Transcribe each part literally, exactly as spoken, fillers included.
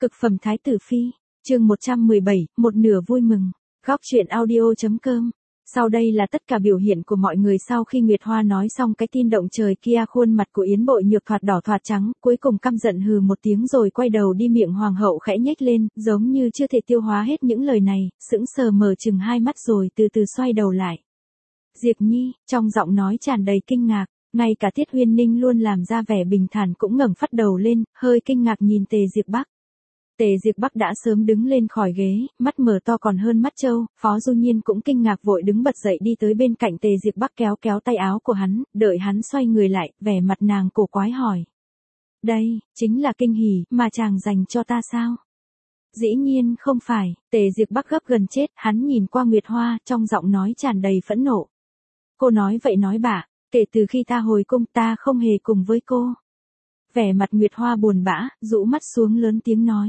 Cực phẩm thái tử phi, chương một trăm mười bảy, một nửa vui mừng. Góc truyện audio.com. Sau đây là tất cả biểu hiện của mọi người sau khi Nguyệt Hoa nói xong cái tin động trời kia. Khuôn mặt của Yến Bội Nhược thoạt đỏ thoạt trắng, cuối cùng căm giận hừ một tiếng rồi quay đầu đi. Miệng hoàng hậu khẽ nhếch lên, giống như chưa thể tiêu hóa hết những lời này, sững sờ mở chừng hai mắt rồi từ từ xoay đầu lại. Diệp Nhi, trong giọng nói tràn đầy kinh ngạc. Ngay cả Tiết Huyên Ninh luôn làm ra vẻ bình thản cũng ngẩng phát đầu lên, hơi kinh ngạc nhìn Tề Diệp Bắc. Tề Diệp Bắc đã sớm đứng lên khỏi ghế, mắt mở to còn hơn mắt trâu. Phó Du Nhiên cũng kinh ngạc vội đứng bật dậy đi tới bên cạnh Tề Diệp Bắc kéo kéo tay áo của hắn, đợi hắn xoay người lại, vẻ mặt nàng cổ quái hỏi. Đây, chính là kinh hỉ mà chàng dành cho ta sao? Dĩ nhiên không phải. Tề Diệp Bắc gấp gần chết, hắn nhìn qua Nguyệt Hoa, trong giọng nói tràn đầy phẫn nộ. Cô nói vậy nói bạ, kể từ khi ta hồi cung ta không hề cùng với cô. Vẻ mặt Nguyệt Hoa buồn bã, rũ mắt xuống lớn tiếng nói.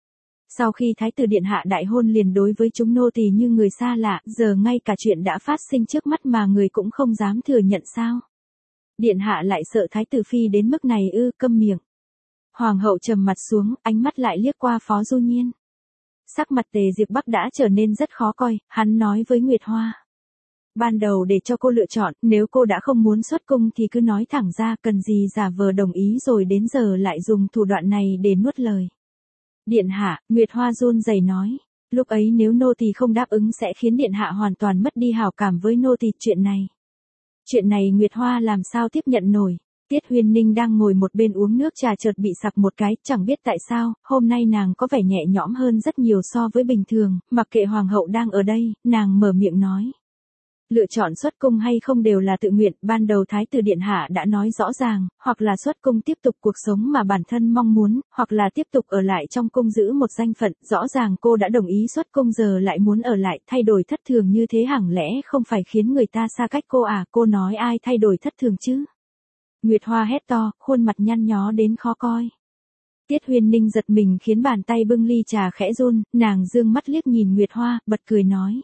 Sau khi Thái tử Điện Hạ đại hôn liền đối với chúng nô tỳ như người xa lạ, giờ ngay cả chuyện đã phát sinh trước mắt mà người cũng không dám thừa nhận sao? Điện Hạ lại sợ Thái tử Phi đến mức này ư? Câm miệng. Hoàng hậu trầm mặt xuống, ánh mắt lại liếc qua Phó Du Nhiên. Sắc mặt Tề Diệp Bắc đã trở nên rất khó coi, hắn nói với Nguyệt Hoa. Ban đầu để cho cô lựa chọn, nếu cô đã không muốn xuất cung thì cứ nói thẳng ra, cần gì giả vờ đồng ý rồi đến giờ lại dùng thủ đoạn này để nuốt lời. Điện Hạ, Nguyệt Hoa run rẩy nói, lúc ấy nếu nô tỳ không đáp ứng sẽ khiến Điện Hạ hoàn toàn mất đi hảo cảm với nô tỳ. Chuyện này, chuyện này Nguyệt Hoa làm sao tiếp nhận nổi. Tiết Huyên Ninh đang ngồi một bên uống nước trà chợt bị sặc một cái, chẳng biết tại sao, hôm nay nàng có vẻ nhẹ nhõm hơn rất nhiều so với bình thường, mặc kệ hoàng hậu đang ở đây, nàng mở miệng nói. Lựa chọn xuất cung hay không đều là tự nguyện, ban đầu Thái tử Điện Hạ đã nói rõ ràng, hoặc là xuất cung tiếp tục cuộc sống mà bản thân mong muốn, hoặc là tiếp tục ở lại trong cung giữ một danh phận, rõ ràng cô đã đồng ý xuất cung giờ lại muốn ở lại, thay đổi thất thường như thế hẳn lẽ không phải khiến người ta xa cách cô à? Cô nói ai thay đổi thất thường chứ? Nguyệt Hoa hét to, khuôn mặt nhăn nhó đến khó coi. Tiết Huyên Ninh giật mình khiến bàn tay bưng ly trà khẽ run, nàng dương mắt liếc nhìn Nguyệt Hoa, bật cười nói.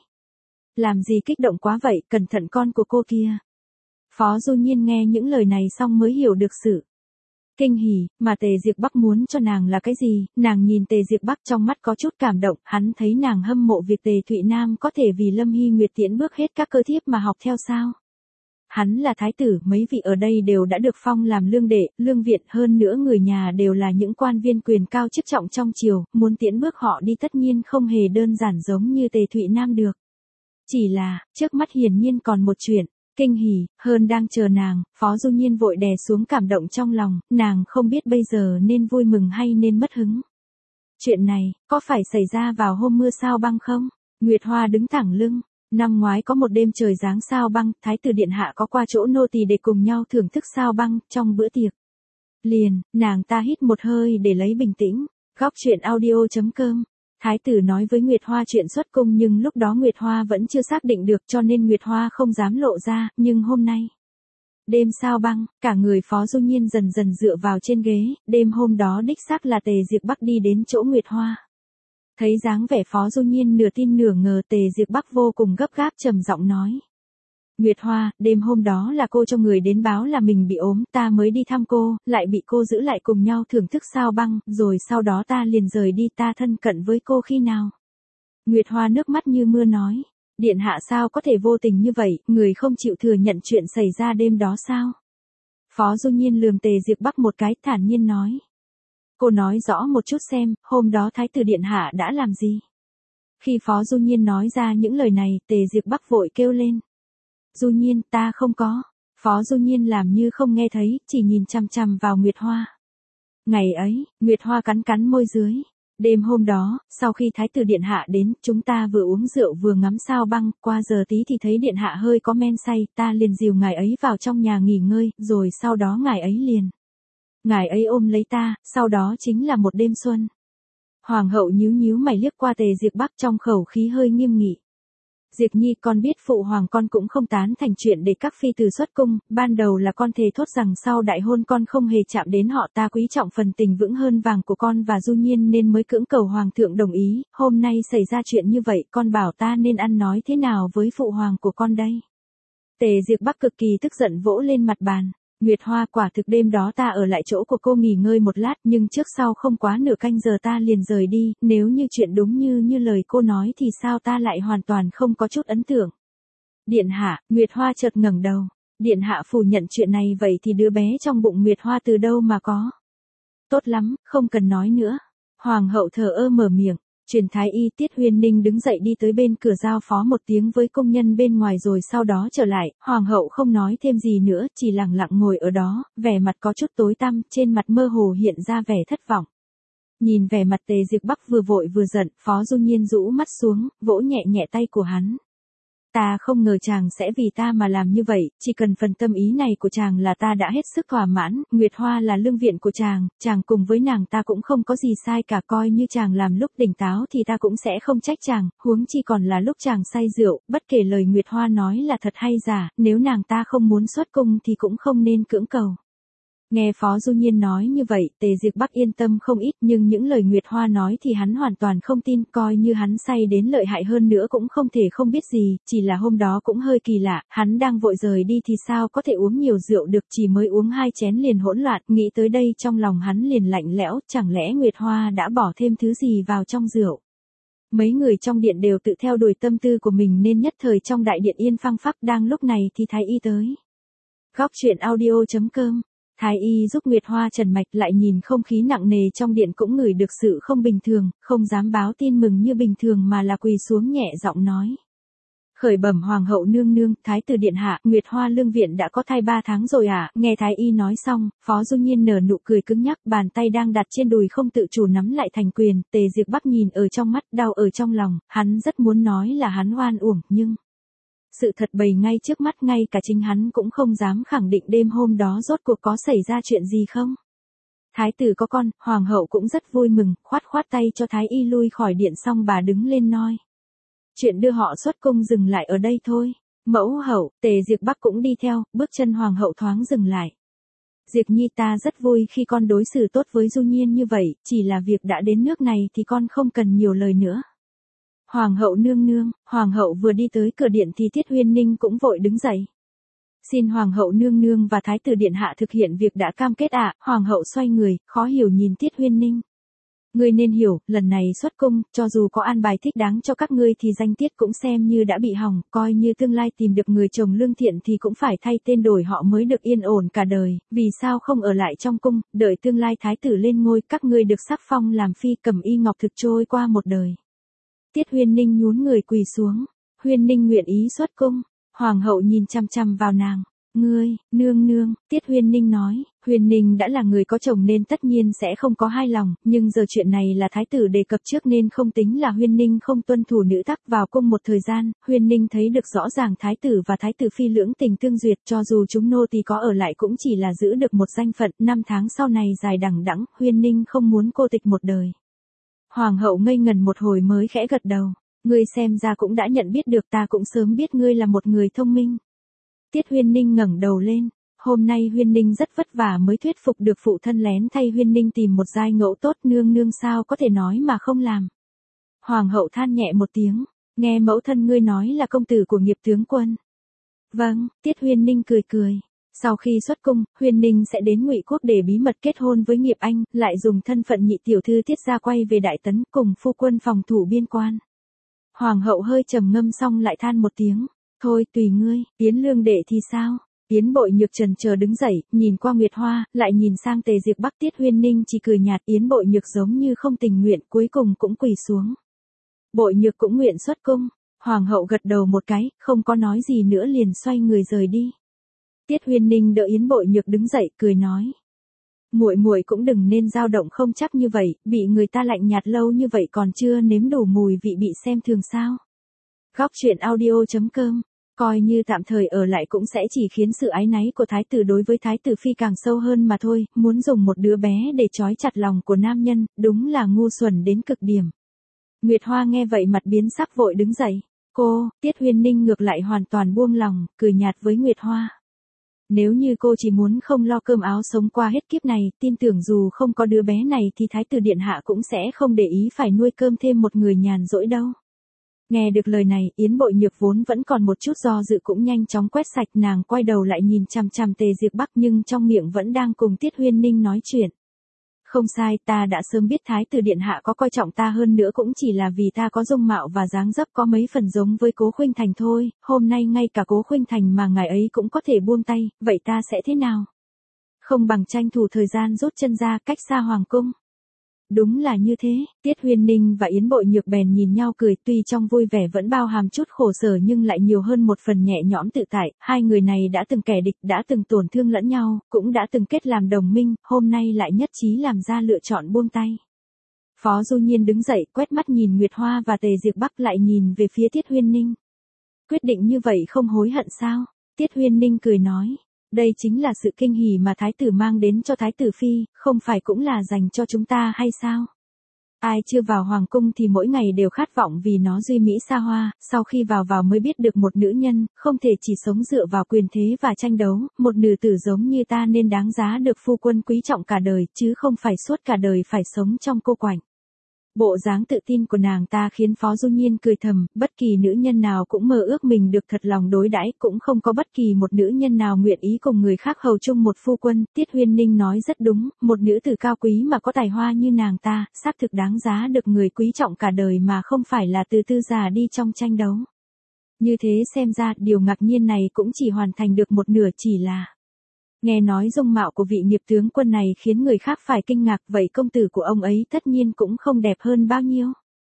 Làm gì kích động quá vậy, cẩn thận con của cô kia. Phó Du Nhiên nghe những lời này xong mới hiểu được sự kinh hỉ mà Tề Diệp Bắc muốn cho nàng là cái gì. Nàng nhìn Tề Diệp Bắc trong mắt có chút cảm động, hắn thấy nàng hâm mộ việc Tề Thụy Nam có thể vì Lâm Hy Nguyệt tiễn bước hết các cơ thiếp mà học theo sao. Hắn là thái tử, mấy vị ở đây đều đã được phong làm lương đệ, lương viện, hơn nữa người nhà đều là những quan viên quyền cao chức trọng trong triều, muốn tiễn bước họ đi tất nhiên không hề đơn giản giống như Tề Thụy Nam được. Chỉ là, trước mắt hiển nhiên còn một chuyện, kinh hỉ, hơn đang chờ nàng. Phó Du Nhiên vội đè xuống cảm động trong lòng, nàng không biết bây giờ nên vui mừng hay nên mất hứng. Chuyện này, có phải xảy ra vào hôm mưa sao băng không? Nguyệt Hoa đứng thẳng lưng. Năm ngoái có một đêm trời giáng sao băng, Thái tử Điện Hạ có qua chỗ nô tỳ để cùng nhau thưởng thức sao băng, trong bữa tiệc. Liền, nàng ta hít một hơi để lấy bình tĩnh. Góc truyện audio.com. Thái tử nói với Nguyệt Hoa chuyện xuất cung nhưng lúc đó Nguyệt Hoa vẫn chưa xác định được cho nên Nguyệt Hoa không dám lộ ra, nhưng hôm nay. Đêm sao băng, cả người Phó Du Nhiên dần dần dựa vào trên ghế, đêm hôm đó đích xác là Tề Diệp Bắc đi đến chỗ Nguyệt Hoa. Thấy dáng vẻ Phó Du Nhiên nửa tin nửa ngờ, Tề Diệp Bắc vô cùng gấp gáp trầm giọng nói. Nguyệt Hoa, đêm hôm đó là cô cho người đến báo là mình bị ốm, ta mới đi thăm cô, lại bị cô giữ lại cùng nhau thưởng thức sao băng, rồi sau đó ta liền rời đi. Ta thân cận với cô khi nào? Nguyệt Hoa nước mắt như mưa nói. Điện Hạ sao có thể vô tình như vậy, người không chịu thừa nhận chuyện xảy ra đêm đó sao? Phó Du Nhiên lườm Tề Diệp Bắc một cái, thản nhiên nói. Cô nói rõ một chút xem, hôm đó Thái tử Điện Hạ đã làm gì? Khi Phó Du Nhiên nói ra những lời này, Tề Diệp Bắc vội kêu lên. Du Nhiên, ta không có. Phó Du Nhiên làm như không nghe thấy, chỉ nhìn chằm chằm vào Nguyệt Hoa. Ngày ấy, Nguyệt Hoa cắn cắn môi dưới. Đêm hôm đó, sau khi Thái tử Điện Hạ đến, chúng ta vừa uống rượu vừa ngắm sao băng, qua giờ tí thì thấy Điện Hạ hơi có men say, ta liền dìu ngài ấy vào trong nhà nghỉ ngơi, rồi sau đó ngài ấy liền. Ngài ấy ôm lấy ta, sau đó chính là một đêm xuân. Hoàng hậu nhíu nhíu mày liếc qua Tề Diệp Bắc trong khẩu khí hơi nghiêm nghị. Diệp Nhi, con biết phụ hoàng con cũng không tán thành chuyện để các phi tử xuất cung, ban đầu là con thề thốt rằng sau đại hôn con không hề chạm đến họ, ta quý trọng phần tình vững hơn vàng của con và Du Nhiên nên mới cưỡng cầu hoàng thượng đồng ý, hôm nay xảy ra chuyện như vậy, con bảo ta nên ăn nói thế nào với phụ hoàng của con đây? Tề Diệp Bắc cực kỳ tức giận vỗ lên mặt bàn. Nguyệt Hoa, quả thực đêm đó ta ở lại chỗ của cô nghỉ ngơi một lát, nhưng trước sau không quá nửa canh giờ ta liền rời đi, nếu như chuyện đúng như như lời cô nói thì sao ta lại hoàn toàn không có chút ấn tượng. Điện hạ, Nguyệt Hoa chợt ngẩng đầu. Điện hạ phủ nhận chuyện này, vậy thì đứa bé trong bụng Nguyệt Hoa từ đâu mà có? Tốt lắm, không cần nói nữa. Hoàng hậu thờ ơ mở miệng. Truyền thái y. Tiết Huyên Ninh đứng dậy đi tới bên cửa giao phó một tiếng với công nhân bên ngoài rồi sau đó trở lại. Hoàng hậu không nói thêm gì nữa, chỉ lặng lặng ngồi ở đó, vẻ mặt có chút tối tăm, trên mặt mơ hồ hiện ra vẻ thất vọng. Nhìn vẻ mặt Tề Diệp Bắc vừa vội vừa giận, Phó Du Nhiên rũ mắt xuống, vỗ nhẹ nhẹ tay của hắn. Ta không ngờ chàng sẽ vì ta mà làm như vậy, chỉ cần phần tâm ý này của chàng là ta đã hết sức thỏa mãn. Nguyệt Hoa là lương viện của chàng, chàng cùng với nàng ta cũng không có gì sai cả, coi như chàng làm lúc tỉnh táo thì ta cũng sẽ không trách chàng, huống chi còn là lúc chàng say rượu, bất kể lời Nguyệt Hoa nói là thật hay giả, nếu nàng ta không muốn xuất cung thì cũng không nên cưỡng cầu. Nghe Phó Du Nhiên nói như vậy, Tề Diệp Bắc yên tâm không ít, nhưng những lời Nguyệt Hoa nói thì hắn hoàn toàn không tin, coi như hắn say đến lợi hại hơn nữa cũng không thể không biết gì, chỉ là hôm đó cũng hơi kỳ lạ, hắn đang vội rời đi thì sao có thể uống nhiều rượu được, chỉ mới uống hai chén liền hỗn loạn, nghĩ tới đây trong lòng hắn liền lạnh lẽo, chẳng lẽ Nguyệt Hoa đã bỏ thêm thứ gì vào trong rượu. Mấy người trong điện đều tự theo đuổi tâm tư của mình nên nhất thời trong đại điện yên phăng phắc, đang lúc này thì thái y tới. Góc truyện audio chấm com. Thái y giúp Nguyệt Hoa trần mạch, lại nhìn không khí nặng nề trong điện cũng ngửi được sự không bình thường, không dám báo tin mừng như bình thường mà là quỳ xuống nhẹ giọng nói. Khởi bẩm Hoàng hậu nương nương, Thái tử điện hạ, Nguyệt Hoa lương viện đã có thai ba tháng rồi à? Nghe Thái y nói xong, Phó Du Nhiên nở nụ cười cứng nhắc, bàn tay đang đặt trên đùi không tự chủ nắm lại thành quyền. Tề Diệp Bắc nhìn ở trong mắt, đau ở trong lòng, hắn rất muốn nói là hắn oan uổng, nhưng sự thật bày ngay trước mắt, ngay cả chính hắn cũng không dám khẳng định đêm hôm đó rốt cuộc có xảy ra chuyện gì không. Thái tử có con, Hoàng hậu cũng rất vui mừng, khoát khoát tay cho Thái y lui khỏi điện, xong bà đứng lên nói. Chuyện đưa họ xuất cung dừng lại ở đây thôi. Mẫu hậu, Tề Diệp Bắc cũng đi theo, bước chân Hoàng hậu thoáng dừng lại. Diệp Nhi, ta rất vui khi con đối xử tốt với Du Nhiên như vậy, chỉ là việc đã đến nước này thì con không cần nhiều lời nữa. Hoàng hậu nương nương. Hoàng hậu vừa đi tới cửa điện thì Tiết Huyên Ninh cũng vội đứng dậy. Xin Hoàng hậu nương nương và Thái tử điện hạ thực hiện việc đã cam kết ạ. À. Hoàng hậu xoay người, khó hiểu nhìn Tiết Huyên Ninh. Ngươi nên hiểu, lần này xuất cung, cho dù có an bài thích đáng cho các ngươi thì danh tiết cũng xem như đã bị hỏng, coi như tương lai tìm được người chồng lương thiện thì cũng phải thay tên đổi họ mới được yên ổn cả đời, vì sao không ở lại trong cung, đợi tương lai thái tử lên ngôi, các ngươi được sắc phong làm phi cầm y ngọc thực trôi qua một đời. Tiết Huyên Ninh nhún người quỳ xuống. Huyên Ninh nguyện ý xuất cung. Hoàng hậu nhìn chăm chăm vào nàng. Ngươi, nương nương, Tiết Huyên Ninh nói. Huyên Ninh đã là người có chồng nên tất nhiên sẽ không có hai lòng, nhưng giờ chuyện này là thái tử đề cập trước nên không tính là Huyên Ninh không tuân thủ nữ tắc. Vào cung một thời gian, Huyên Ninh thấy được rõ ràng thái tử và thái tử phi lưỡng tình tương duyệt, cho dù chúng nô tỳ có ở lại cũng chỉ là giữ được một danh phận, năm tháng sau này dài đằng đẵng, Huyên Ninh không muốn cô tịch một đời. Hoàng hậu ngây ngần một hồi mới khẽ gật đầu. Ngươi xem ra cũng đã nhận biết được, ta cũng sớm biết ngươi là một người thông minh. Tiết Huyên Ninh ngẩng đầu lên. Hôm nay Huyên Ninh rất vất vả mới thuyết phục được phụ thân lén thay Huyên Ninh tìm một giai ngẫu tốt, nương nương sao có thể nói mà không làm. Hoàng hậu than nhẹ một tiếng. Nghe mẫu thân ngươi nói là công tử của Nghiệp tướng quân. Vâng, Tiết Huyên Ninh cười cười. Sau khi xuất cung, Huyên Ninh sẽ đến Ngụy Quốc để bí mật kết hôn với Nghiệp Anh, lại dùng thân phận nhị tiểu thư Tiết gia quay về Đại Tấn cùng phu quân phòng thủ biên quan. Hoàng hậu hơi trầm ngâm xong lại than một tiếng. Thôi tùy ngươi, Yến Lương đệ thì sao? Yến Bội Nhược trần chờ đứng dậy, nhìn qua Nguyệt Hoa, lại nhìn sang Tề Diệp Bắc. Tiết Huyên Ninh chỉ cười nhạt. Yến Bội Nhược giống như không tình nguyện, cuối cùng cũng quỳ xuống. Bội Nhược cũng nguyện xuất cung. Hoàng hậu gật đầu một cái, không có nói gì nữa liền xoay người rời đi. Tiết Huyên Ninh đỡ Yến Bội Nhược đứng dậy, cười nói: "Muội muội cũng đừng nên dao động không chắc như vậy, bị người ta lạnh nhạt lâu như vậy còn chưa nếm đủ mùi vị bị xem thường sao?" Góc truyện audio chấm com. Coi như tạm thời ở lại cũng sẽ chỉ khiến sự áy náy của thái tử đối với thái tử phi càng sâu hơn mà thôi, muốn dùng một đứa bé để trói chặt lòng của nam nhân, đúng là ngu xuẩn đến cực điểm. Nguyệt Hoa nghe vậy mặt biến sắc vội đứng dậy. Cô, Tiết Huyên Ninh ngược lại hoàn toàn buông lòng, cười nhạt với Nguyệt Hoa. Nếu như cô chỉ muốn không lo cơm áo sống qua hết kiếp này, tin tưởng dù không có đứa bé này thì thái tử điện hạ cũng sẽ không để ý phải nuôi cơm thêm một người nhàn rỗi đâu. Nghe được lời này, Yến Bội Nhược vốn vẫn còn một chút do dự cũng nhanh chóng quét sạch, nàng quay đầu lại nhìn chằm chằm Tề Diệp Bắc nhưng trong miệng vẫn đang cùng Tiết Huyên Ninh nói chuyện. Không sai, ta đã sớm biết Thái tử điện hạ có coi trọng ta hơn nữa cũng chỉ là vì ta có dung mạo và dáng dấp có mấy phần giống với Cố Khuynh Thành thôi, hôm nay ngay cả Cố Khuynh Thành mà ngài ấy cũng có thể buông tay, vậy ta sẽ thế nào? Không bằng tranh thủ thời gian rút chân ra cách xa hoàng cung. Đúng là như thế, Tiết Huyên Ninh và Yến Bội Nhược bèn nhìn nhau cười, tuy trong vui vẻ vẫn bao hàm chút khổ sở nhưng lại nhiều hơn một phần nhẹ nhõm tự tại, hai người này đã từng kẻ địch, đã từng tổn thương lẫn nhau, cũng đã từng kết làm đồng minh, hôm nay lại nhất trí làm ra lựa chọn buông tay. Phó Du Nhiên đứng dậy, quét mắt nhìn Nguyệt Hoa và Tề Diệp Bắc lại nhìn về phía Tiết Huyên Ninh. Quyết định như vậy không hối hận sao? Tiết Huyên Ninh cười nói. Đây chính là sự kinh hỉ mà thái tử mang đến cho thái tử phi, không phải cũng là dành cho chúng ta hay sao? Ai chưa vào hoàng cung thì mỗi ngày đều khát vọng vì nó duy mỹ xa hoa, sau khi vào vào mới biết được một nữ nhân, không thể chỉ sống dựa vào quyền thế và tranh đấu, một nữ tử giống như ta nên đáng giá được phu quân quý trọng cả đời, chứ không phải suốt cả đời phải sống trong cô quạnh. Bộ dáng tự tin của nàng ta khiến Phó Du Nhiên cười thầm, bất kỳ nữ nhân nào cũng mơ ước mình được thật lòng đối đãi, cũng không có bất kỳ một nữ nhân nào nguyện ý cùng người khác hầu chung một phu quân. Tiết Huyên Ninh nói rất đúng, một nữ tử cao quý mà có tài hoa như nàng ta, xác thực đáng giá được người quý trọng cả đời mà không phải là từ tư già đi trong tranh đấu. Như thế xem ra, điều ngạc nhiên này cũng chỉ hoàn thành được một nửa, chỉ là nghe nói dung mạo của vị nghiệp tướng quân này khiến người khác phải kinh ngạc, vậy công tử của ông ấy tất nhiên cũng không đẹp hơn bao nhiêu.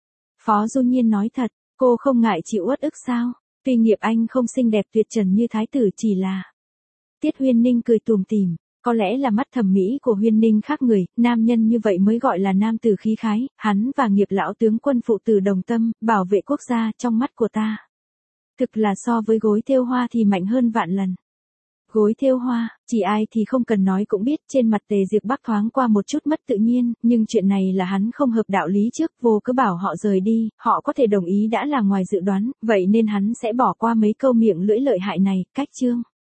Phó Du Nhiên nói thật, cô không ngại chịu uất ức sao? Tuy nghiệp anh không xinh đẹp tuyệt trần như thái tử, chỉ là... Tiết Huyên Ninh cười tủm tỉm, có lẽ là mắt thẩm mỹ của Huyên Ninh khác người, nam nhân như vậy mới gọi là nam tử khí khái, hắn và nghiệp lão tướng quân phụ tử đồng tâm, bảo vệ quốc gia trong mắt của ta. Thực là so với gối thêu hoa thì mạnh hơn vạn lần. Gối thêu hoa, chỉ ai thì không cần nói cũng biết, trên mặt Tề Diệp Bắc thoáng qua một chút mất tự nhiên, nhưng chuyện này là hắn không hợp đạo lý trước, vô cứ bảo họ rời đi, họ có thể đồng ý đã là ngoài dự đoán, vậy nên hắn sẽ bỏ qua mấy câu miệng lưỡi lợi hại này, cách chương.